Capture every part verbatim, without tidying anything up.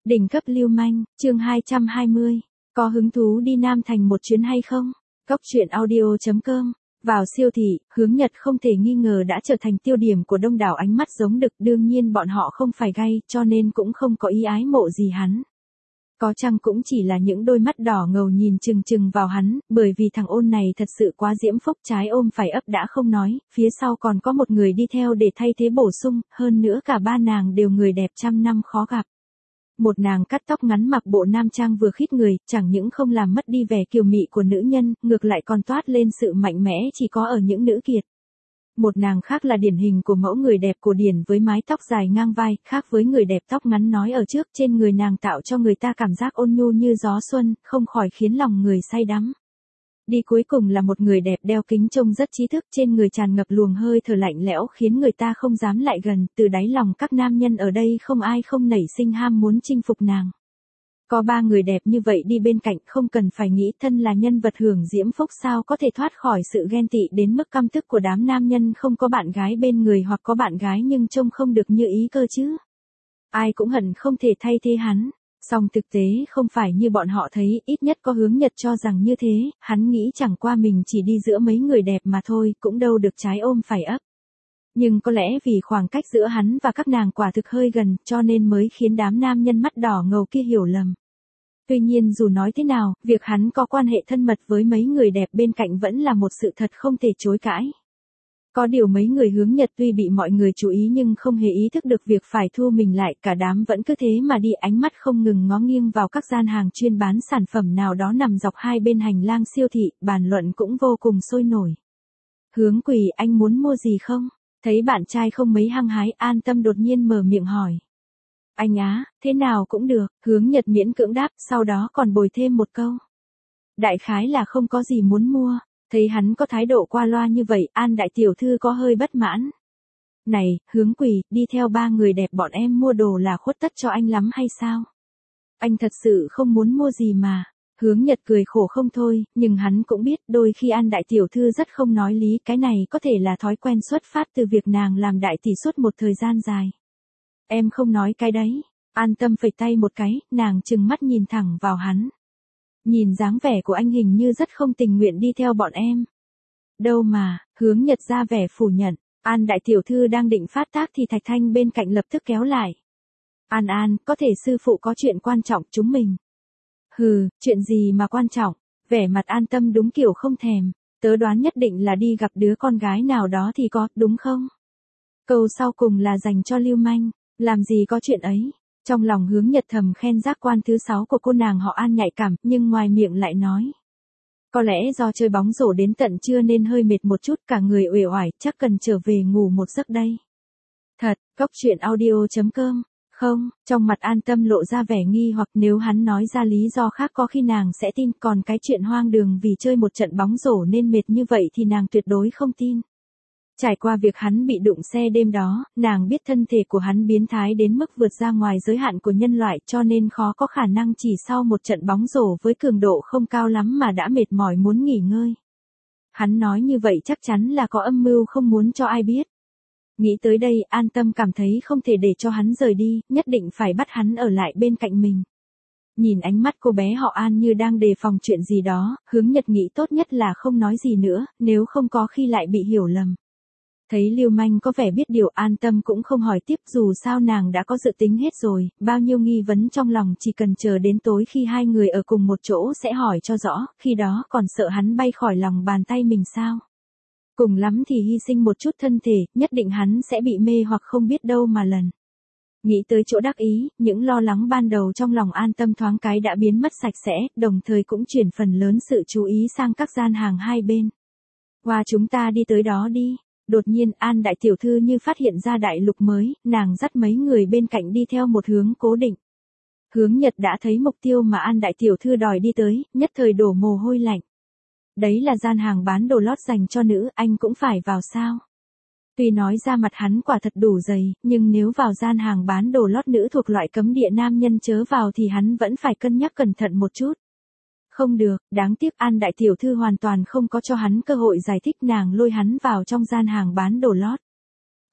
Đỉnh cấp lưu manh, chương hai trăm hai mươi. Có hứng thú đi Nam Thành một chuyến hay không? Cốc truyện audio chấm com. Vào siêu thị, Hướng Nhật không thể nghi ngờ đã trở thành tiêu điểm của đông đảo ánh mắt giống đực, đương nhiên bọn họ không phải gay, cho nên cũng không có ý ái mộ gì hắn. Có chăng cũng chỉ là những đôi mắt đỏ ngầu nhìn chừng chừng vào hắn, bởi vì thằng ôn này thật sự quá diễm phúc, trái ôm phải ấp đã không nói, phía sau còn có một người đi theo để thay thế bổ sung, hơn nữa cả ba nàng đều người đẹp trăm năm khó gặp. Một nàng cắt tóc ngắn mặc bộ nam trang vừa khít người, chẳng những không làm mất đi vẻ kiều mị của nữ nhân, ngược lại còn toát lên sự mạnh mẽ chỉ có ở những nữ kiệt. Một nàng khác là điển hình của mẫu người đẹp cổ điển với mái tóc dài ngang vai, khác với người đẹp tóc ngắn nói ở trước, trên người nàng tạo cho người ta cảm giác ôn nhu như gió xuân, không khỏi khiến lòng người say đắm. Đi cuối cùng là một người đẹp đeo kính trông rất trí thức, trên người tràn ngập luồng hơi thở lạnh lẽo khiến người ta không dám lại gần, từ đáy lòng các nam nhân ở đây không ai không nảy sinh ham muốn chinh phục nàng. Có ba người đẹp như vậy đi bên cạnh, không cần phải nghĩ thân là nhân vật hưởng diễm phúc sao có thể thoát khỏi sự ghen tị đến mức căm tức của đám nam nhân không có bạn gái bên người hoặc có bạn gái nhưng trông không được như ý cơ chứ. Ai cũng hận không thể thay thế hắn. Song thực tế không phải như bọn họ thấy, ít nhất có Hướng Nhật cho rằng như thế, hắn nghĩ chẳng qua mình chỉ đi giữa mấy người đẹp mà thôi, cũng đâu được trái ôm phải ấp. Nhưng có lẽ vì khoảng cách giữa hắn và các nàng quả thực hơi gần, cho nên mới khiến đám nam nhân mắt đỏ ngầu kia hiểu lầm. Tuy nhiên dù nói thế nào, việc hắn có quan hệ thân mật với mấy người đẹp bên cạnh vẫn là một sự thật không thể chối cãi. Có điều mấy người Hướng Nhật tuy bị mọi người chú ý nhưng không hề ý thức được việc phải thu mình lại, cả đám vẫn cứ thế mà đi, ánh mắt không ngừng ngó nghiêng vào các gian hàng chuyên bán sản phẩm nào đó nằm dọc hai bên hành lang siêu thị, bàn luận cũng vô cùng sôi nổi. Hướng Quỳ, anh muốn mua gì không? Thấy bạn trai không mấy hăng hái, An Tâm đột nhiên mở miệng hỏi. Anh á, thế nào cũng được, Hướng Nhật miễn cưỡng đáp, sau đó còn bồi thêm một câu. Đại khái là không có gì muốn mua. Thấy hắn có thái độ qua loa như vậy, An đại tiểu thư có hơi bất mãn. Này, Hướng Quỳ, đi theo ba người đẹp bọn em mua đồ là khuất tất cho anh lắm hay sao? Anh thật sự không muốn mua gì mà. Hướng Nhật cười khổ không thôi, nhưng hắn cũng biết đôi khi An đại tiểu thư rất không nói lý, cái này có thể là thói quen xuất phát từ việc nàng làm đại tỷ suốt một thời gian dài. Em không nói cái đấy. An Tâm phẩy tay một cái, nàng trừng mắt nhìn thẳng vào hắn. Nhìn dáng vẻ của anh hình như rất không tình nguyện đi theo bọn em. Đâu mà, Hướng Nhật ra vẻ phủ nhận. An đại tiểu thư đang định phát tác thì Thạch Thanh bên cạnh lập tức kéo lại. An An, có thể sư phụ có chuyện quan trọng chúng mình. Hừ, chuyện gì mà quan trọng? Vẻ mặt An Tâm đúng kiểu không thèm. Tớ đoán nhất định là đi gặp đứa con gái nào đó thì có, đúng không? Câu sau cùng là dành cho lưu manh. Làm gì có chuyện ấy? Trong lòng Hướng Nhật thầm khen giác quan thứ sáu của cô nàng họ An nhạy cảm, nhưng ngoài miệng lại nói. Có lẽ do chơi bóng rổ đến tận trưa nên hơi mệt một chút, cả người uể oải, chắc cần trở về ngủ một giấc đây. Thật, cốc truyện audio chấm com. Không, trong mặt An Tâm lộ ra vẻ nghi hoặc, nếu hắn nói ra lý do khác có khi nàng sẽ tin, còn cái chuyện hoang đường vì chơi một trận bóng rổ nên mệt như vậy thì nàng tuyệt đối không tin. Trải qua việc hắn bị đụng xe đêm đó, nàng biết thân thể của hắn biến thái đến mức vượt ra ngoài giới hạn của nhân loại, cho nên khó có khả năng chỉ sau một trận bóng rổ với cường độ không cao lắm mà đã mệt mỏi muốn nghỉ ngơi. Hắn nói như vậy chắc chắn là có âm mưu không muốn cho ai biết. Nghĩ tới đây, An Tâm cảm thấy không thể để cho hắn rời đi, nhất định phải bắt hắn ở lại bên cạnh mình. Nhìn ánh mắt cô bé họ An như đang đề phòng chuyện gì đó, Hướng Nhật nghĩ tốt nhất là không nói gì nữa, nếu không có khi lại bị hiểu lầm. Thấy lưu manh có vẻ biết điều, An Tâm cũng không hỏi tiếp, dù sao nàng đã có dự tính hết rồi, bao nhiêu nghi vấn trong lòng chỉ cần chờ đến tối khi hai người ở cùng một chỗ sẽ hỏi cho rõ, khi đó còn sợ hắn bay khỏi lòng bàn tay mình sao. Cùng lắm thì hy sinh một chút thân thể, nhất định hắn sẽ bị mê hoặc không biết đâu mà lần. Nghĩ tới chỗ đắc ý, những lo lắng ban đầu trong lòng An Tâm thoáng cái đã biến mất sạch sẽ, đồng thời cũng chuyển phần lớn sự chú ý sang các gian hàng hai bên. Qua chúng ta đi tới đó đi. Đột nhiên An đại tiểu thư như phát hiện ra đại lục mới, nàng dắt mấy người bên cạnh đi theo một hướng cố định. Hướng Nhật đã thấy mục tiêu mà An đại tiểu thư đòi đi tới, nhất thời đổ mồ hôi lạnh. Đấy là gian hàng bán đồ lót dành cho nữ, anh cũng phải vào sao? Tuy nói ra mặt hắn quả thật đủ dày, nhưng nếu vào gian hàng bán đồ lót nữ thuộc loại cấm địa nam nhân chớ vào thì hắn vẫn phải cân nhắc cẩn thận một chút. Không được, đáng tiếc An đại tiểu thư hoàn toàn không có cho hắn cơ hội giải thích, nàng lôi hắn vào trong gian hàng bán đồ lót.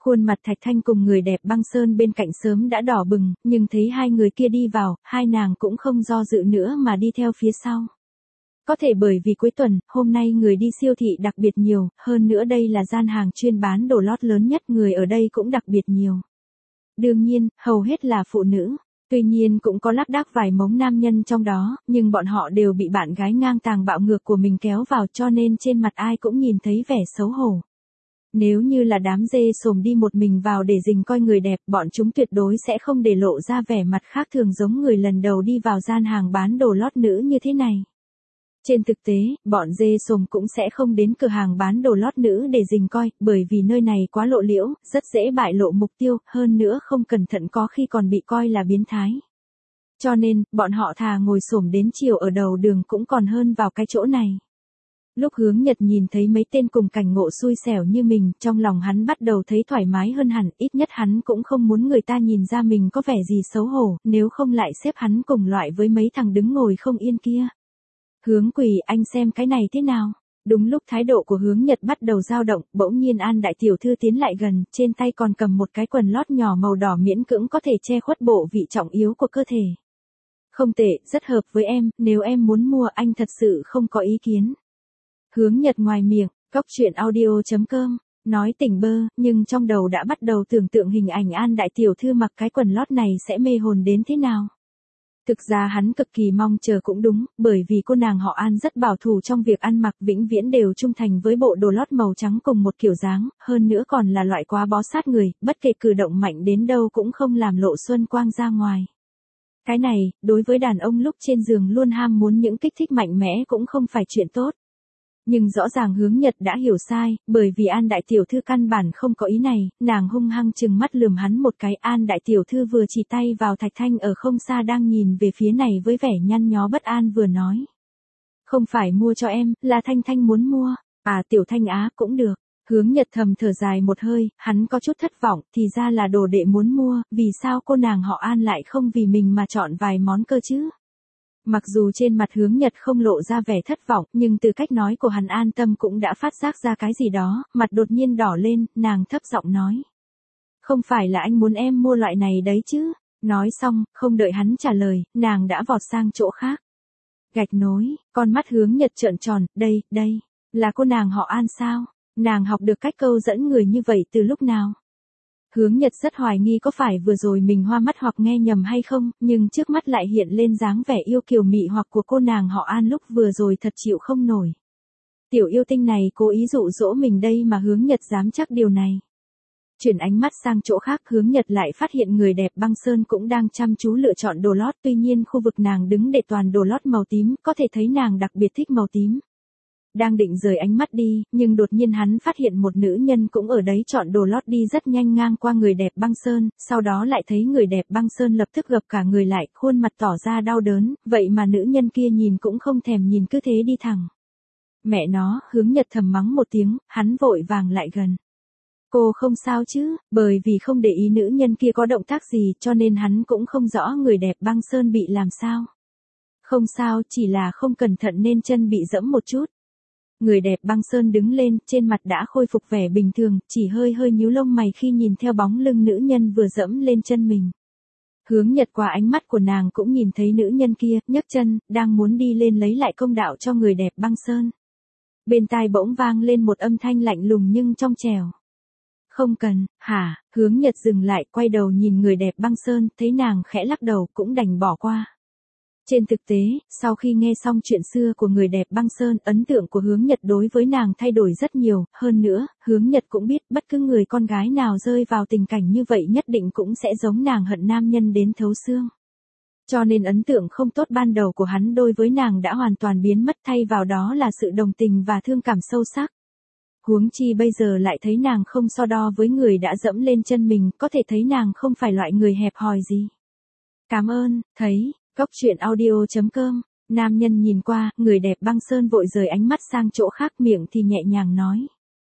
Khuôn mặt Thạch Thanh cùng người đẹp băng sơn bên cạnh sớm đã đỏ bừng, nhưng thấy hai người kia đi vào, hai nàng cũng không do dự nữa mà đi theo phía sau. Có thể bởi vì cuối tuần, hôm nay người đi siêu thị đặc biệt nhiều, hơn nữa đây là gian hàng chuyên bán đồ lót lớn nhất, người ở đây cũng đặc biệt nhiều. Đương nhiên, hầu hết là phụ nữ. Tuy nhiên cũng có lác đác vài mống nam nhân trong đó, nhưng bọn họ đều bị bạn gái ngang tàng bạo ngược của mình kéo vào, cho nên trên mặt ai cũng nhìn thấy vẻ xấu hổ. Nếu như là đám dê sồm đi một mình vào để rình coi người đẹp, bọn chúng tuyệt đối sẽ không để lộ ra vẻ mặt khác thường giống người lần đầu đi vào gian hàng bán đồ lót nữ như thế này. Trên thực tế, bọn dê sồm cũng sẽ không đến cửa hàng bán đồ lót nữ để rình coi, bởi vì nơi này quá lộ liễu, rất dễ bại lộ mục tiêu, hơn nữa không cẩn thận có khi còn bị coi là biến thái. Cho nên, bọn họ thà ngồi xổm đến chiều ở đầu đường cũng còn hơn vào cái chỗ này. Lúc Hướng Nhật nhìn thấy mấy tên cùng cảnh ngộ xui xẻo như mình, trong lòng hắn bắt đầu thấy thoải mái hơn hẳn, ít nhất hắn cũng không muốn người ta nhìn ra mình có vẻ gì xấu hổ, nếu không lại xếp hắn cùng loại với mấy thằng đứng ngồi không yên kia. Hướng Quỳ, anh xem cái này thế nào? Đúng lúc thái độ của Hướng Nhật bắt đầu dao động, bỗng nhiên An đại tiểu thư tiến lại gần, trên tay còn cầm một cái quần lót nhỏ màu đỏ miễn cưỡng có thể che khuất bộ vị trọng yếu của cơ thể. Không tệ, rất hợp với em, nếu em muốn mua anh thật sự không có ý kiến. Hướng Nhật ngoài miệng, cóc truyện audio chấm com, nói tỉnh bơ, nhưng trong đầu đã bắt đầu tưởng tượng hình ảnh An đại tiểu thư mặc cái quần lót này sẽ mê hồn đến thế nào. Thực ra hắn cực kỳ mong chờ cũng đúng, bởi vì cô nàng họ An rất bảo thủ trong việc ăn mặc, vĩnh viễn đều trung thành với bộ đồ lót màu trắng cùng một kiểu dáng, hơn nữa còn là loại quá bó sát người, bất kể cử động mạnh đến đâu cũng không làm lộ xuân quang ra ngoài. Cái này, đối với đàn ông lúc trên giường luôn ham muốn những kích thích mạnh mẽ cũng không phải chuyện tốt. Nhưng rõ ràng Hướng Nhật đã hiểu sai, bởi vì An đại tiểu thư căn bản không có ý này, nàng hung hăng trừng mắt lườm hắn một cái. An đại tiểu thư vừa chỉ tay vào Thạch Thanh ở không xa đang nhìn về phía này với vẻ nhăn nhó bất an vừa nói. Không phải mua cho em, là Thanh Thanh muốn mua. À tiểu Thanh á, cũng được. Hướng Nhật thầm thở dài một hơi, hắn có chút thất vọng, thì ra là đồ đệ muốn mua, vì sao cô nàng họ An lại không vì mình mà chọn vài món cơ chứ? Mặc dù trên mặt Hướng Nhật không lộ ra vẻ thất vọng, nhưng từ cách nói của hắn An Tâm cũng đã phát giác ra cái gì đó, mặt đột nhiên đỏ lên, nàng thấp giọng nói. Không phải là anh muốn em mua loại này đấy chứ? Nói xong, không đợi hắn trả lời, nàng đã vọt sang chỗ khác. Gạch nối, con mắt Hướng Nhật trợn tròn, đây, đây, là cô nàng họ An sao? Nàng học được cách câu dẫn người như vậy từ lúc nào? Hướng Nhật rất hoài nghi có phải vừa rồi mình hoa mắt hoặc nghe nhầm hay không, nhưng trước mắt lại hiện lên dáng vẻ yêu kiều mị hoặc của cô nàng họ An lúc vừa rồi thật chịu không nổi. Tiểu yêu tinh này cố ý dụ dỗ mình đây mà Hướng Nhật dám chắc điều này. Chuyển ánh mắt sang chỗ khác, Hướng Nhật lại phát hiện người đẹp băng sơn cũng đang chăm chú lựa chọn đồ lót, tuy nhiên khu vực nàng đứng để toàn đồ lót màu tím, có thể thấy nàng đặc biệt thích màu tím. Đang định rời ánh mắt đi, nhưng đột nhiên hắn phát hiện một nữ nhân cũng ở đấy chọn đồ lót đi rất nhanh ngang qua người đẹp băng sơn, sau đó lại thấy người đẹp băng sơn lập tức gập cả người lại, khuôn mặt tỏ ra đau đớn, vậy mà nữ nhân kia nhìn cũng không thèm nhìn cứ thế đi thẳng. Mẹ nó, Hướng Nhật thầm mắng một tiếng, hắn vội vàng lại gần. Cô không sao chứ, bởi vì không để ý nữ nhân kia có động tác gì cho nên hắn cũng không rõ người đẹp băng sơn bị làm sao. Không sao, chỉ là không cẩn thận nên chân bị dẫm một chút. Người đẹp băng sơn đứng lên, trên mặt đã khôi phục vẻ bình thường, chỉ hơi hơi nhíu lông mày khi nhìn theo bóng lưng nữ nhân vừa dẫm lên chân mình. Hướng Nhật qua ánh mắt của nàng cũng nhìn thấy nữ nhân kia, nhấc chân, đang muốn đi lên lấy lại công đạo cho người đẹp băng sơn. Bên tai bỗng vang lên một âm thanh lạnh lùng nhưng trong trẻo. Không cần, hả? Hướng Nhật dừng lại, quay đầu nhìn người đẹp băng sơn, thấy nàng khẽ lắc đầu cũng đành bỏ qua. Trên thực tế, sau khi nghe xong chuyện xưa của người đẹp băng sơn, ấn tượng của Hướng Nhật đối với nàng thay đổi rất nhiều, hơn nữa, Hướng Nhật cũng biết bất cứ người con gái nào rơi vào tình cảnh như vậy nhất định cũng sẽ giống nàng hận nam nhân đến thấu xương. Cho nên ấn tượng không tốt ban đầu của hắn đối với nàng đã hoàn toàn biến mất, thay vào đó là sự đồng tình và thương cảm sâu sắc. Huống chi bây giờ lại thấy nàng không so đo với người đã dẫm lên chân mình, có thể thấy nàng không phải loại người hẹp hòi gì. Cảm ơn, thấy. Cóc truyện audio chấm com, nam nhân nhìn qua, người đẹp băng sơn vội rời ánh mắt sang chỗ khác, miệng thì nhẹ nhàng nói.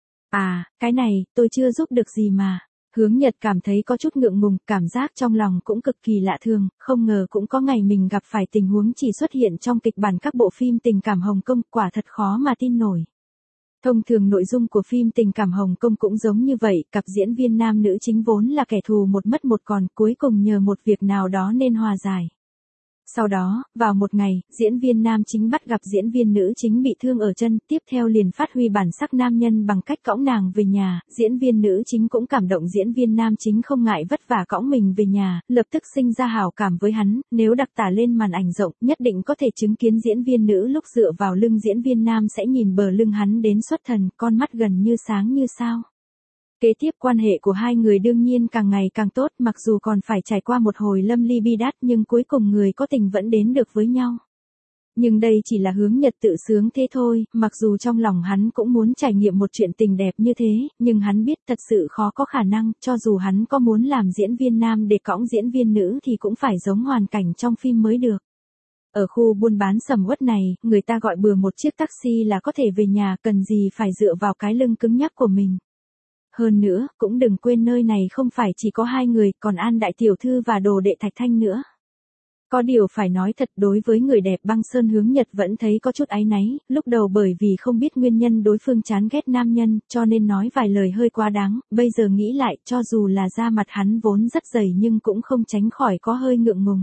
À, cái này, tôi chưa giúp được gì mà. Hướng Nhật cảm thấy có chút ngượng ngùng, cảm giác trong lòng cũng cực kỳ lạ thường, không ngờ cũng có ngày mình gặp phải tình huống chỉ xuất hiện trong kịch bản các bộ phim tình cảm Hồng Kông, quả thật khó mà tin nổi. Thông thường nội dung của phim tình cảm Hồng Kông cũng giống như vậy, cặp diễn viên nam nữ chính vốn là kẻ thù một mất một còn, cuối cùng nhờ một việc nào đó nên hòa giải. Sau đó, vào một ngày, diễn viên nam chính bắt gặp diễn viên nữ chính bị thương ở chân, tiếp theo liền phát huy bản sắc nam nhân bằng cách cõng nàng về nhà, diễn viên nữ chính cũng cảm động diễn viên nam chính không ngại vất vả cõng mình về nhà, lập tức sinh ra hảo cảm với hắn, nếu đặc tả lên màn ảnh rộng, nhất định có thể chứng kiến diễn viên nữ lúc dựa vào lưng diễn viên nam sẽ nhìn bờ lưng hắn đến xuất thần, con mắt gần như sáng như sao. Kế tiếp quan hệ của hai người đương nhiên càng ngày càng tốt, mặc dù còn phải trải qua một hồi lâm ly bi đát nhưng cuối cùng người có tình vẫn đến được với nhau. Nhưng đây chỉ là Hướng Nhật tự sướng thế thôi, mặc dù trong lòng hắn cũng muốn trải nghiệm một chuyện tình đẹp như thế, nhưng hắn biết thật sự khó có khả năng, cho dù hắn có muốn làm diễn viên nam để cõng diễn viên nữ thì cũng phải giống hoàn cảnh trong phim mới được. Ở khu buôn bán sầm uất này, người ta gọi bừa một chiếc taxi là có thể về nhà, cần gì phải dựa vào cái lưng cứng nhắc của mình. Hơn nữa, cũng đừng quên nơi này không phải chỉ có hai người, còn An đại tiểu thư và đồ đệ Thạch Thanh nữa. Có điều phải nói thật, đối với người đẹp Băng Sơn Hướng Nhật vẫn thấy có chút áy náy, lúc đầu bởi vì không biết nguyên nhân đối phương chán ghét nam nhân, cho nên nói vài lời hơi quá đáng, bây giờ nghĩ lại, cho dù là da mặt hắn vốn rất dày nhưng cũng không tránh khỏi có hơi ngượng ngùng.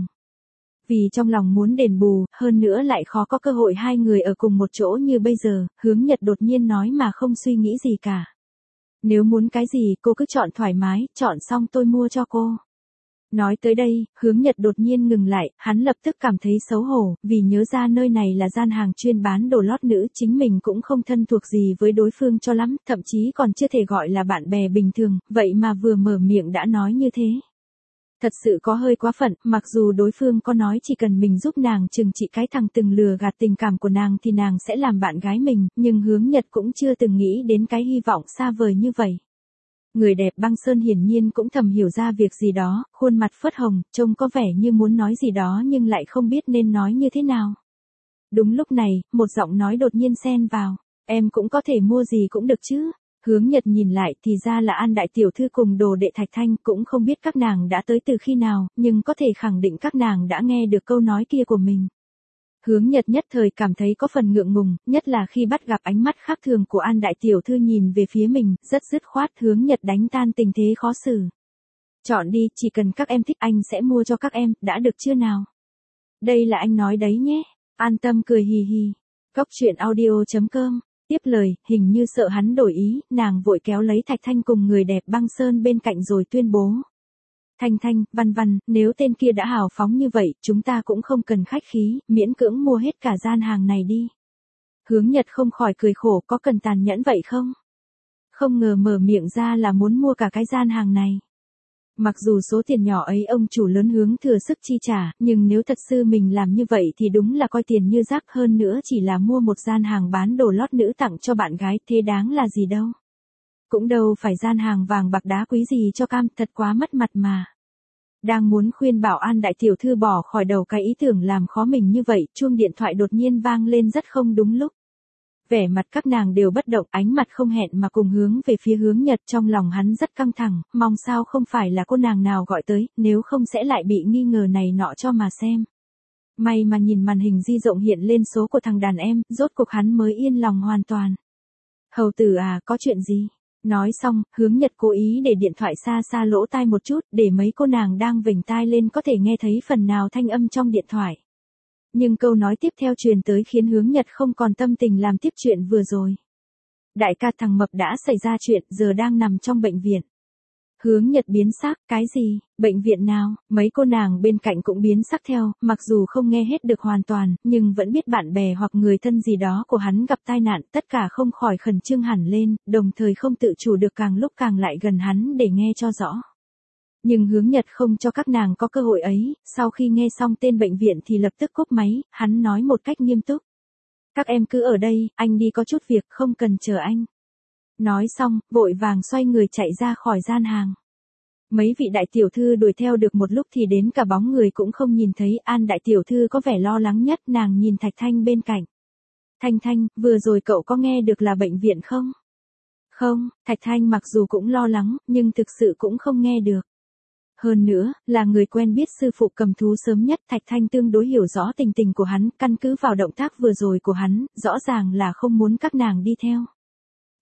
Vì trong lòng muốn đền bù, hơn nữa lại khó có cơ hội hai người ở cùng một chỗ như bây giờ, Hướng Nhật đột nhiên nói mà không suy nghĩ gì cả. Nếu muốn cái gì cô cứ chọn thoải mái, chọn xong tôi mua cho cô. Nói tới đây, Hướng Nhật đột nhiên ngừng lại, hắn lập tức cảm thấy xấu hổ, vì nhớ ra nơi này là gian hàng chuyên bán đồ lót nữ, chính mình cũng không thân thuộc gì với đối phương cho lắm, thậm chí còn chưa thể gọi là bạn bè bình thường, vậy mà vừa mở miệng đã nói như thế. Thật sự có hơi quá phận, mặc dù đối phương có nói chỉ cần mình giúp nàng trừng trị cái thằng từng lừa gạt tình cảm của nàng thì nàng sẽ làm bạn gái mình, nhưng Hướng Nhật cũng chưa từng nghĩ đến cái hy vọng xa vời như vậy. Người đẹp Băng Sơn hiển nhiên cũng thầm hiểu ra việc gì đó, khuôn mặt phớt hồng, trông có vẻ như muốn nói gì đó nhưng lại không biết nên nói như thế nào. Đúng lúc này, một giọng nói đột nhiên xen vào, em cũng có thể mua gì cũng được chứ. Hướng Nhật nhìn lại thì ra là An đại tiểu thư cùng đồ đệ Thạch Thanh, cũng không biết các nàng đã tới từ khi nào, nhưng có thể khẳng định các nàng đã nghe được câu nói kia của mình. Hướng Nhật nhất thời cảm thấy có phần ngượng ngùng, nhất là khi bắt gặp ánh mắt khác thường của An đại tiểu thư nhìn về phía mình, rất dứt khoát Hướng Nhật đánh tan tình thế khó xử. Chọn đi, chỉ cần các em thích anh sẽ mua cho các em, đã được chưa nào? Đây là anh nói đấy nhé. An tâm cười hì hì. Cốc truyện audio chấm com. Tiếp lời, hình như sợ hắn đổi ý, nàng vội kéo lấy Thạch Thanh cùng người đẹp Băng Sơn bên cạnh rồi tuyên bố. Thanh Thanh, Văn Văn, nếu tên kia đã hào phóng như vậy, chúng ta cũng không cần khách khí, miễn cưỡng mua hết cả gian hàng này đi. Hướng Nhật không khỏi cười khổ, có cần tàn nhẫn vậy không? Không ngờ mở miệng ra là muốn mua cả cái gian hàng này. Mặc dù số tiền nhỏ ấy ông chủ lớn Hướng thừa sức chi trả, nhưng nếu thật sự mình làm như vậy thì đúng là coi tiền như rác, hơn nữa chỉ là mua một gian hàng bán đồ lót nữ tặng cho bạn gái, thế đáng là gì đâu. Cũng đâu phải gian hàng vàng bạc đá quý gì cho cam, thật quá mất mặt mà. Đang muốn khuyên bảo An đại tiểu thư bỏ khỏi đầu cái ý tưởng làm khó mình như vậy, chuông điện thoại đột nhiên vang lên rất không đúng lúc. Vẻ mặt các nàng đều bất động, ánh mặt không hẹn mà cùng hướng về phía Hướng Nhật, trong lòng hắn rất căng thẳng, mong sao không phải là cô nàng nào gọi tới, nếu không sẽ lại bị nghi ngờ này nọ cho mà xem. May mà nhìn màn hình di động hiện lên số của thằng đàn em, rốt cuộc hắn mới yên lòng hoàn toàn. Hầu tử à, có chuyện gì? Nói xong, Hướng Nhật cố ý để điện thoại xa xa lỗ tai một chút, để mấy cô nàng đang vểnh tai lên có thể nghe thấy phần nào thanh âm trong điện thoại. Nhưng câu nói tiếp theo truyền tới khiến Hướng Nhật không còn tâm tình làm tiếp chuyện vừa rồi. Đại ca, thằng Mập đã xảy ra chuyện, giờ đang nằm trong bệnh viện. Hướng Nhật biến sắc, cái gì, bệnh viện nào? Mấy cô nàng bên cạnh cũng biến sắc theo, mặc dù không nghe hết được hoàn toàn, nhưng vẫn biết bạn bè hoặc người thân gì đó của hắn gặp tai nạn, tất cả không khỏi khẩn trương hẳn lên, đồng thời không tự chủ được càng lúc càng lại gần hắn để nghe cho rõ. Nhưng Hướng Nhật không cho các nàng có cơ hội ấy, sau khi nghe xong tên bệnh viện thì lập tức cúp máy, hắn nói một cách nghiêm túc. Các em cứ ở đây, anh đi có chút việc, không cần chờ anh. Nói xong, vội vàng xoay người chạy ra khỏi gian hàng. Mấy vị đại tiểu thư đuổi theo được một lúc thì đến cả bóng người cũng không nhìn thấy. An đại tiểu thư có vẻ lo lắng nhất, nàng nhìn Thạch Thanh bên cạnh. Thanh Thanh, vừa rồi cậu có nghe được là bệnh viện không? Không, Thạch Thanh mặc dù cũng lo lắng, nhưng thực sự cũng không nghe được. Hơn nữa, là người quen biết sư phụ cầm thú sớm nhất, Thạch Thanh tương đối hiểu rõ tình tình của hắn, căn cứ vào động tác vừa rồi của hắn, rõ ràng là không muốn các nàng đi theo.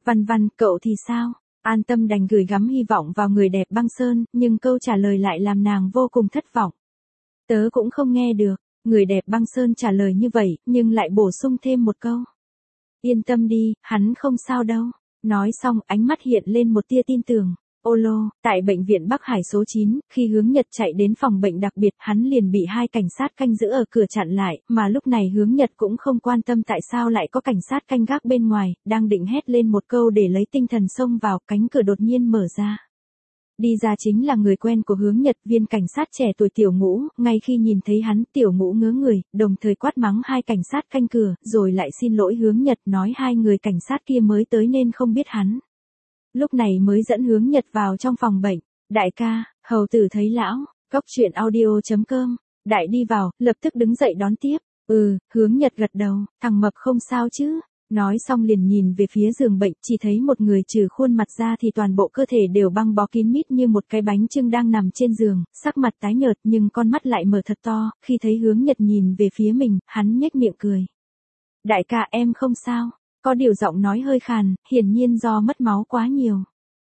Văn Văn, cậu thì sao? An Tâm đành gửi gắm hy vọng vào người đẹp băng sơn, nhưng câu trả lời lại làm nàng vô cùng thất vọng. Tớ cũng không nghe được, người đẹp băng sơn trả lời như vậy, nhưng lại bổ sung thêm một câu. Yên tâm đi, hắn không sao đâu. Nói xong, ánh mắt hiện lên một tia tin tưởng. Ô lô, tại bệnh viện Bắc Hải số chín, khi Hướng Nhật chạy đến phòng bệnh đặc biệt, hắn liền bị hai cảnh sát canh giữ ở cửa chặn lại, mà lúc này Hướng Nhật cũng không quan tâm tại sao lại có cảnh sát canh gác bên ngoài, đang định hét lên một câu để lấy tinh thần xông vào, cánh cửa đột nhiên mở ra. Đi ra chính là người quen của Hướng Nhật, viên cảnh sát trẻ tuổi Tiểu Ngũ, ngay khi nhìn thấy hắn, Tiểu Ngũ ngớ người, đồng thời quát mắng hai cảnh sát canh cửa, rồi lại xin lỗi Hướng Nhật, nói hai người cảnh sát kia mới tới nên không biết hắn. Lúc này mới dẫn Hướng Nhật vào trong phòng bệnh. Đại ca, hầu tử thấy lão. Cóc truyện audio chấm com. Đại đi vào, lập tức đứng dậy đón tiếp. Ừ, Hướng Nhật gật đầu, thằng mập không sao chứ. Nói xong liền nhìn về phía giường bệnh, chỉ thấy một người trừ khuôn mặt ra thì toàn bộ cơ thể đều băng bó kín mít như một cái bánh chưng đang nằm trên giường, sắc mặt tái nhợt nhưng con mắt lại mở thật to, khi thấy Hướng Nhật nhìn về phía mình, hắn nhếch miệng cười. Đại ca em không sao. Có điều giọng nói hơi khàn, hiển nhiên do mất máu quá nhiều.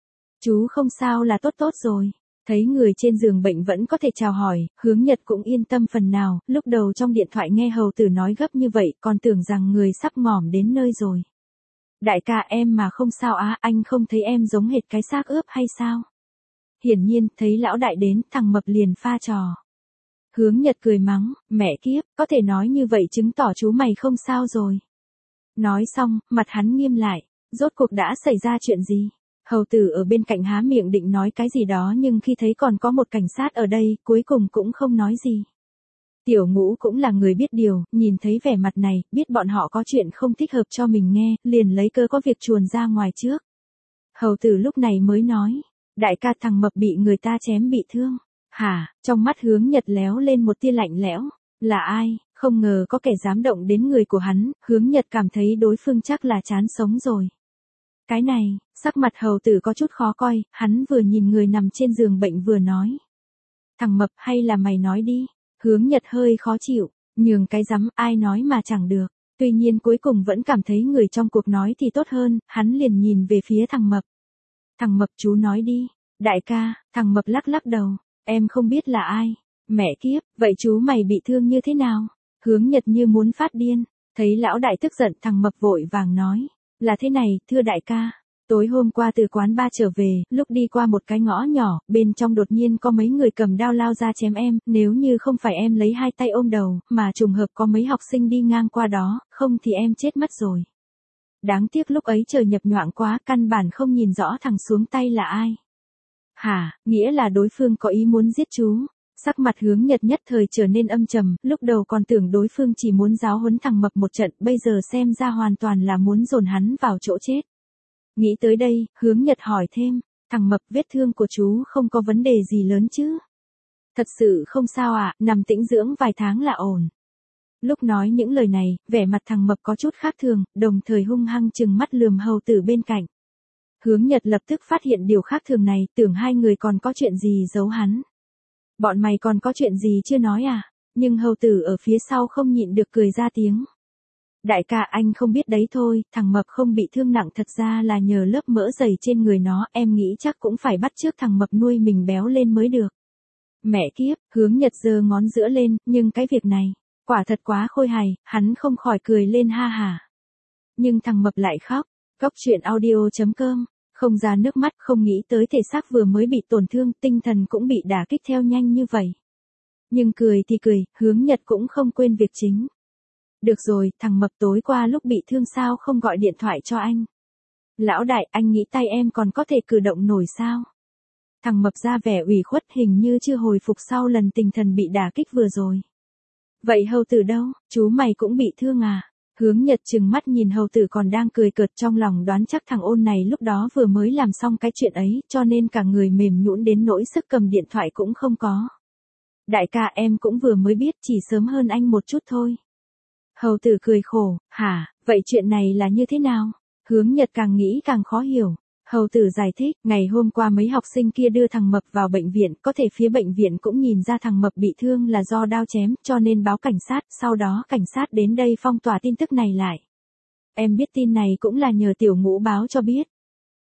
Chú không sao là tốt tốt rồi. Thấy người trên giường bệnh vẫn có thể chào hỏi, Hướng Nhật cũng yên tâm phần nào, lúc đầu trong điện thoại nghe hầu tử nói gấp như vậy, còn tưởng rằng người sắp ngỏm đến nơi rồi. Đại ca em mà không sao á, anh không thấy em giống hệt cái xác ướp hay sao? Hiển nhiên, thấy lão đại đến, thằng mập liền pha trò. Hướng Nhật cười mắng, mẹ kiếp, có thể nói như vậy chứng tỏ chú mày không sao rồi. Nói xong, mặt hắn nghiêm lại, rốt cuộc đã xảy ra chuyện gì? Hầu tử ở bên cạnh há miệng định nói cái gì đó nhưng khi thấy còn có một cảnh sát ở đây, cuối cùng cũng không nói gì. Tiểu Ngũ cũng là người biết điều, nhìn thấy vẻ mặt này, biết bọn họ có chuyện không thích hợp cho mình nghe, liền lấy cớ có việc chuồn ra ngoài trước. Hầu tử lúc này mới nói, đại ca thằng mập bị người ta chém bị thương. Hả, trong mắt Hướng Nhật léo lên một tia lạnh lẽo, là ai? Không ngờ có kẻ dám động đến người của hắn, Hướng Nhật cảm thấy đối phương chắc là chán sống rồi. Cái này, sắc mặt hầu tử có chút khó coi, hắn vừa nhìn người nằm trên giường bệnh vừa nói. Thằng mập hay là mày nói đi, Hướng Nhật hơi khó chịu, nhường cái rắm ai nói mà chẳng được. Tuy nhiên cuối cùng vẫn cảm thấy người trong cuộc nói thì tốt hơn, hắn liền nhìn về phía thằng mập. Thằng mập chú nói đi, đại ca, thằng mập lắc lắc đầu, em không biết là ai. Mẹ kiếp, vậy chú mày bị thương như thế nào? Hướng Nhật như muốn phát điên, thấy lão đại tức giận thằng mập vội vàng nói, là thế này, thưa đại ca, tối hôm qua từ quán ba trở về, lúc đi qua một cái ngõ nhỏ, bên trong đột nhiên có mấy người cầm đao lao ra chém em, nếu như không phải em lấy hai tay ôm đầu, mà trùng hợp có mấy học sinh đi ngang qua đó, không thì em chết mất rồi. Đáng tiếc lúc ấy trời nhập nhoạng quá, căn bản không nhìn rõ thằng xuống tay là ai. Hả, nghĩa là đối phương có ý muốn giết chú. Sắc mặt Hướng Nhật nhất thời trở nên âm trầm, lúc đầu còn tưởng đối phương chỉ muốn giáo huấn thằng mập một trận, bây giờ xem ra hoàn toàn là muốn dồn hắn vào chỗ chết. Nghĩ tới đây, Hướng Nhật hỏi thêm, thằng mập vết thương của chú không có vấn đề gì lớn chứ? Thật sự không sao ạ, à, nằm tĩnh dưỡng vài tháng là ổn. Lúc nói những lời này, vẻ mặt thằng mập có chút khác thường, đồng thời hung hăng trừng mắt lườm hầu tử bên cạnh. Hướng Nhật lập tức phát hiện điều khác thường này, tưởng hai người còn có chuyện gì giấu hắn. Bọn mày còn có chuyện gì chưa nói à? Nhưng hầu tử ở phía sau không nhịn được cười ra tiếng. Đại ca anh không biết đấy thôi, thằng mập không bị thương nặng thật ra là nhờ lớp mỡ dày trên người nó, em nghĩ chắc cũng phải bắt chước thằng mập nuôi mình béo lên mới được. Mẹ kiếp, Hướng Nhật giơ ngón giữa lên, nhưng cái việc này, quả thật quá khôi hài, hắn không khỏi cười lên ha hả. Nhưng thằng mập lại khóc, cóc truyện audio chấm com. Không ra nước mắt, không nghĩ tới thể xác vừa mới bị tổn thương, tinh thần cũng bị đả kích theo nhanh như vậy. Nhưng cười thì cười, Hướng Nhật cũng không quên việc chính. Được rồi, thằng mập tối qua lúc bị thương sao không gọi điện thoại cho anh. Lão đại, anh nghĩ tay em còn có thể cử động nổi sao? Thằng mập ra vẻ ủy khuất, hình như chưa hồi phục sau lần tinh thần bị đả kích vừa rồi. Vậy hầu tử đâu, chú mày cũng bị thương à? Hướng Nhật trừng mắt nhìn hầu tử còn đang cười cợt, trong lòng đoán chắc thằng ôn này lúc đó vừa mới làm xong cái chuyện ấy, cho nên cả người mềm nhũn đến nỗi sức cầm điện thoại cũng không có. Đại ca em cũng vừa mới biết, chỉ sớm hơn anh một chút thôi. Hầu tử cười khổ, hả, vậy chuyện này là như thế nào? Hướng Nhật càng nghĩ càng khó hiểu. Hầu tử giải thích, ngày hôm qua mấy học sinh kia đưa thằng mập vào bệnh viện, có thể phía bệnh viện cũng nhìn ra thằng mập bị thương là do đao chém, cho nên báo cảnh sát, sau đó cảnh sát đến đây phong tỏa tin tức này lại. Em biết tin này cũng là nhờ Tiểu Ngũ báo cho biết.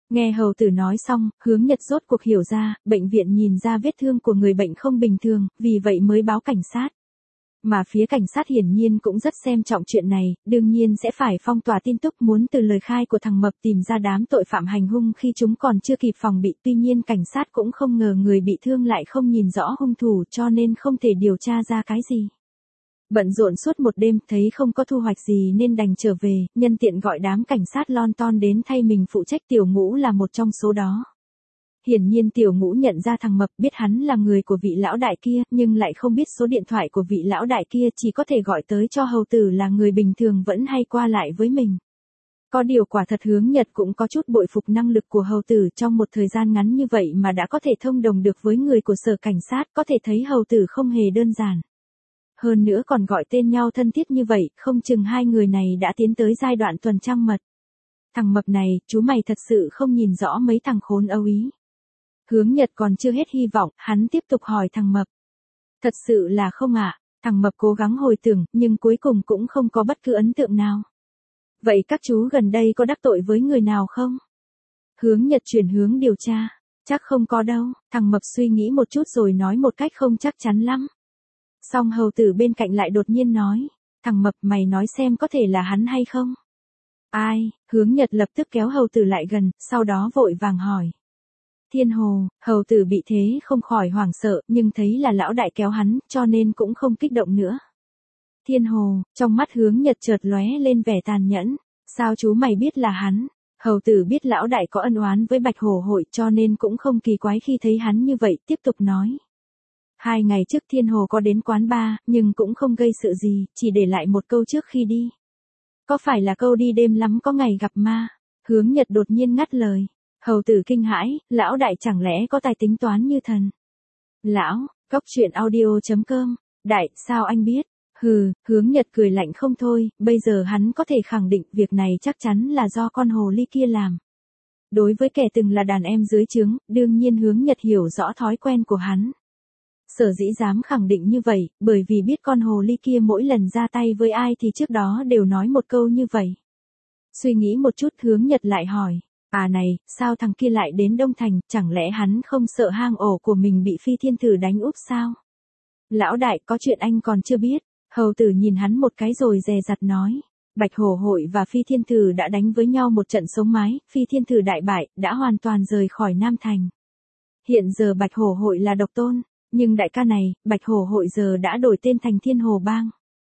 Nghe hầu tử nói xong, Hướng Nhật rốt cuộc hiểu ra, bệnh viện nhìn ra vết thương của người bệnh không bình thường, vì vậy mới báo cảnh sát. Mà phía cảnh sát hiển nhiên cũng rất xem trọng chuyện này, đương nhiên sẽ phải phong tỏa tin tức muốn từ lời khai của thằng Mập tìm ra đám tội phạm hành hung khi chúng còn chưa kịp phòng bị. Tuy nhiên cảnh sát cũng không ngờ người bị thương lại không nhìn rõ hung thủ cho nên không thể điều tra ra cái gì. Bận rộn suốt một đêm, thấy không có thu hoạch gì nên đành trở về, nhân tiện gọi đám cảnh sát lon ton đến thay mình phụ trách. Tiểu Ngũ là một trong số đó. Hiển nhiên Tiểu Ngũ nhận ra thằng Mập, biết hắn là người của vị lão đại kia, nhưng lại không biết số điện thoại của vị lão đại kia, chỉ có thể gọi tới cho hầu tử là người bình thường vẫn hay qua lại với mình. Có điều quả thật Hướng Nhật cũng có chút bội phục năng lực của hầu tử, trong một thời gian ngắn như vậy mà đã có thể thông đồng được với người của sở cảnh sát, có thể thấy hầu tử không hề đơn giản. Hơn nữa còn gọi tên nhau thân thiết như vậy, không chừng hai người này đã tiến tới giai đoạn tuần trăng mật. Thằng Mập này, chú mày thật sự không nhìn rõ mấy thằng khốn âu ý. Hướng Nhật còn chưa hết hy vọng, hắn tiếp tục hỏi thằng Mập. Thật sự là không ạ, thằng Mập cố gắng hồi tưởng, nhưng cuối cùng cũng không có bất cứ ấn tượng nào. Vậy các chú gần đây có đắc tội với người nào không? Hướng Nhật chuyển hướng điều tra. Chắc không có đâu, thằng Mập suy nghĩ một chút rồi nói một cách không chắc chắn lắm. Xong hầu tử bên cạnh lại đột nhiên nói, thằng Mập mày nói xem có thể là hắn hay không? Ai? Hướng Nhật lập tức kéo hầu tử lại gần, sau đó vội vàng hỏi. Thiên Hồ. Hầu tử bị thế không khỏi hoảng sợ, nhưng thấy là lão đại kéo hắn, cho nên cũng không kích động nữa. Thiên Hồ. Trong mắt Hướng Nhật chợt lóe lên vẻ tàn nhẫn. Sao chú mày biết là hắn? Hầu tử biết lão đại có ân oán với Bạch Hổ hội cho nên cũng không kỳ quái khi thấy hắn như vậy, tiếp tục nói. Hai ngày trước Thiên Hồ có đến quán bar, nhưng cũng không gây sự gì, chỉ để lại một câu trước khi đi. Có phải là câu đi đêm lắm có ngày gặp ma? Hướng Nhật đột nhiên ngắt lời. Hầu tử kinh hãi, lão đại chẳng lẽ có tài tính toán như thần? Lão, Cóc Truyện audio chấm com, đại, sao anh biết? Hừ, Hướng Nhật cười lạnh không thôi, bây giờ hắn có thể khẳng định việc này chắc chắn là do con hồ ly kia làm. Đối với kẻ từng là đàn em dưới trướng, đương nhiên Hướng Nhật hiểu rõ thói quen của hắn. Sở dĩ dám khẳng định như vậy, bởi vì biết con hồ ly kia mỗi lần ra tay với ai thì trước đó đều nói một câu như vậy. Suy nghĩ một chút Hướng Nhật lại hỏi, à này, sao thằng kia lại đến Đông Thành, chẳng lẽ hắn không sợ hang ổ của mình bị Phi Thiên Tử đánh úp sao? Lão đại, có chuyện anh còn chưa biết. Hầu tử nhìn hắn một cái rồi dè dặt nói. Bạch Hổ hội và Phi Thiên Tử đã đánh với nhau một trận sống mái, Phi Thiên Tử đại bại, đã hoàn toàn rời khỏi Nam Thành. Hiện giờ Bạch Hổ hội là độc tôn, nhưng đại ca này, Bạch Hổ hội giờ đã đổi tên thành Thiên Hồ Bang.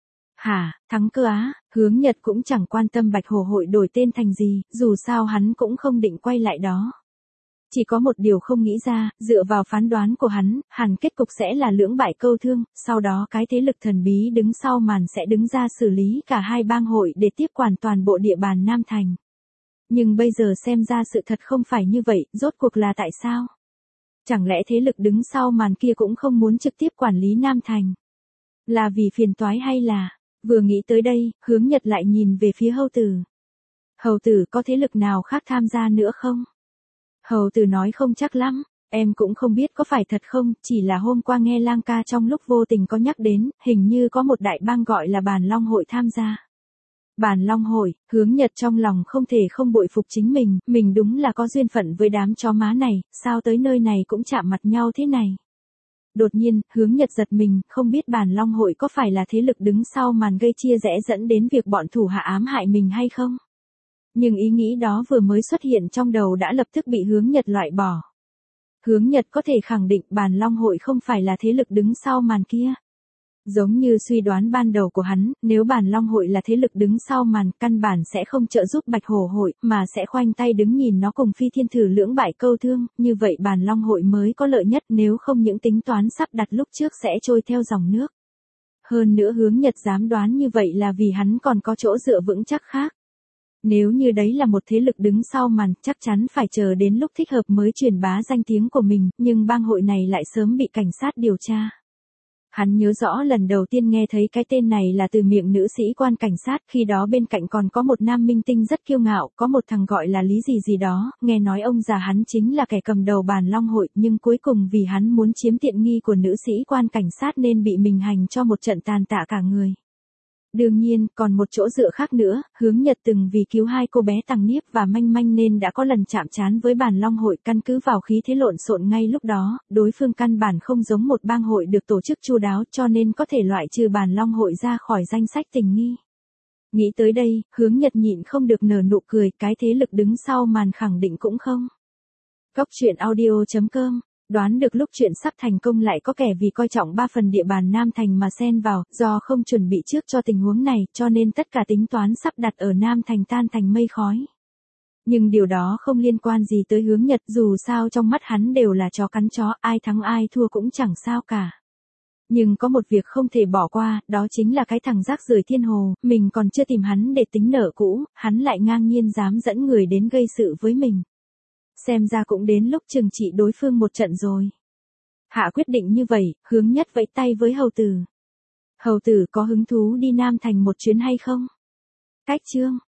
Hả, thắng cơ á? Hướng Nhật cũng chẳng quan tâm Bạch Hổ hội đổi tên thành gì, dù sao hắn cũng không định quay lại đó. Chỉ có một điều không nghĩ ra, dựa vào phán đoán của hắn, hẳn kết cục sẽ là lưỡng bại câu thương, sau đó cái thế lực thần bí đứng sau màn sẽ đứng ra xử lý cả hai bang hội để tiếp quản toàn bộ địa bàn Nam Thành. Nhưng bây giờ xem ra sự thật không phải như vậy, rốt cuộc là tại sao? Chẳng lẽ thế lực đứng sau màn kia cũng không muốn trực tiếp quản lý Nam Thành? Là vì phiền toái hay là... Vừa nghĩ tới đây, Hướng Nhật lại nhìn về phía hầu tử. Hầu tử có thế lực nào khác tham gia nữa không? Hầu tử nói không chắc lắm, em cũng không biết có phải thật không, chỉ là hôm qua nghe Lang ca trong lúc vô tình có nhắc đến, hình như có một đại bang gọi là Bàn Long hội tham gia. Bàn Long hội, Hướng Nhật trong lòng không thể không bội phục chính mình, mình đúng là có duyên phận với đám chó má này, sao tới nơi này cũng chạm mặt nhau thế này. Đột nhiên, Hướng Nhật giật mình, không biết Bàn Long hội có phải là thế lực đứng sau màn gây chia rẽ dẫn đến việc bọn thủ hạ ám hại mình hay không? Nhưng ý nghĩ đó vừa mới xuất hiện trong đầu đã lập tức bị Hướng Nhật loại bỏ. Hướng Nhật có thể khẳng định Bàn Long hội không phải là thế lực đứng sau màn kia. Giống như suy đoán ban đầu của hắn, nếu Bàn Long hội là thế lực đứng sau màn, căn bản sẽ không trợ giúp Bạch Hổ hội, mà sẽ khoanh tay đứng nhìn nó cùng Phi Thiên Tử lưỡng bại câu thương, như vậy Bàn Long hội mới có lợi nhất, nếu không những tính toán sắp đặt lúc trước sẽ trôi theo dòng nước. Hơn nữa Hướng Nhật dám đoán như vậy là vì hắn còn có chỗ dựa vững chắc khác. Nếu như đấy là một thế lực đứng sau màn, chắc chắn phải chờ đến lúc thích hợp mới truyền bá danh tiếng của mình, nhưng bang hội này lại sớm bị cảnh sát điều tra. Hắn nhớ rõ lần đầu tiên nghe thấy cái tên này là từ miệng nữ sĩ quan cảnh sát, khi đó bên cạnh còn có một nam minh tinh rất kiêu ngạo, có một thằng gọi là Lý gì gì đó, nghe nói ông già hắn chính là kẻ cầm đầu Bàn Long hội, nhưng cuối cùng vì hắn muốn chiếm tiện nghi của nữ sĩ quan cảnh sát nên bị mình hành cho một trận tàn tạ cả người. Đương nhiên, còn một chỗ dựa khác nữa, Hướng Nhật từng vì cứu hai cô bé Tằng Niếp và Manh Manh nên đã có lần chạm trán với Bàn Long hội, căn cứ vào khí thế lộn xộn ngay lúc đó, đối phương căn bản không giống một bang hội được tổ chức chu đáo cho nên có thể loại trừ Bàn Long hội ra khỏi danh sách tình nghi. Nghĩ tới đây, Hướng Nhật nhịn không được nở nụ cười, cái thế lực đứng sau màn khẳng định cũng không. Góc truyện audio chấm com Đoán được lúc chuyện sắp thành công lại có kẻ vì coi trọng ba phần địa bàn Nam Thành mà xen vào, do không chuẩn bị trước cho tình huống này, cho nên tất cả tính toán sắp đặt ở Nam Thành tan thành mây khói. Nhưng điều đó không liên quan gì tới Hướng Nhật, dù sao trong mắt hắn đều là chó cắn chó, ai thắng ai thua cũng chẳng sao cả. Nhưng có một việc không thể bỏ qua, đó chính là cái thằng rác rưởi Thiên Hồ, mình còn chưa tìm hắn để tính nợ cũ, hắn lại ngang nhiên dám dẫn người đến gây sự với mình. Xem ra cũng đến lúc trừng trị đối phương một trận rồi. Hạ quyết định như vậy, Hướng Nhất vẫy tay với hầu tử. Hầu tử có hứng thú đi Nam Thành một chuyến hay không? Cách chương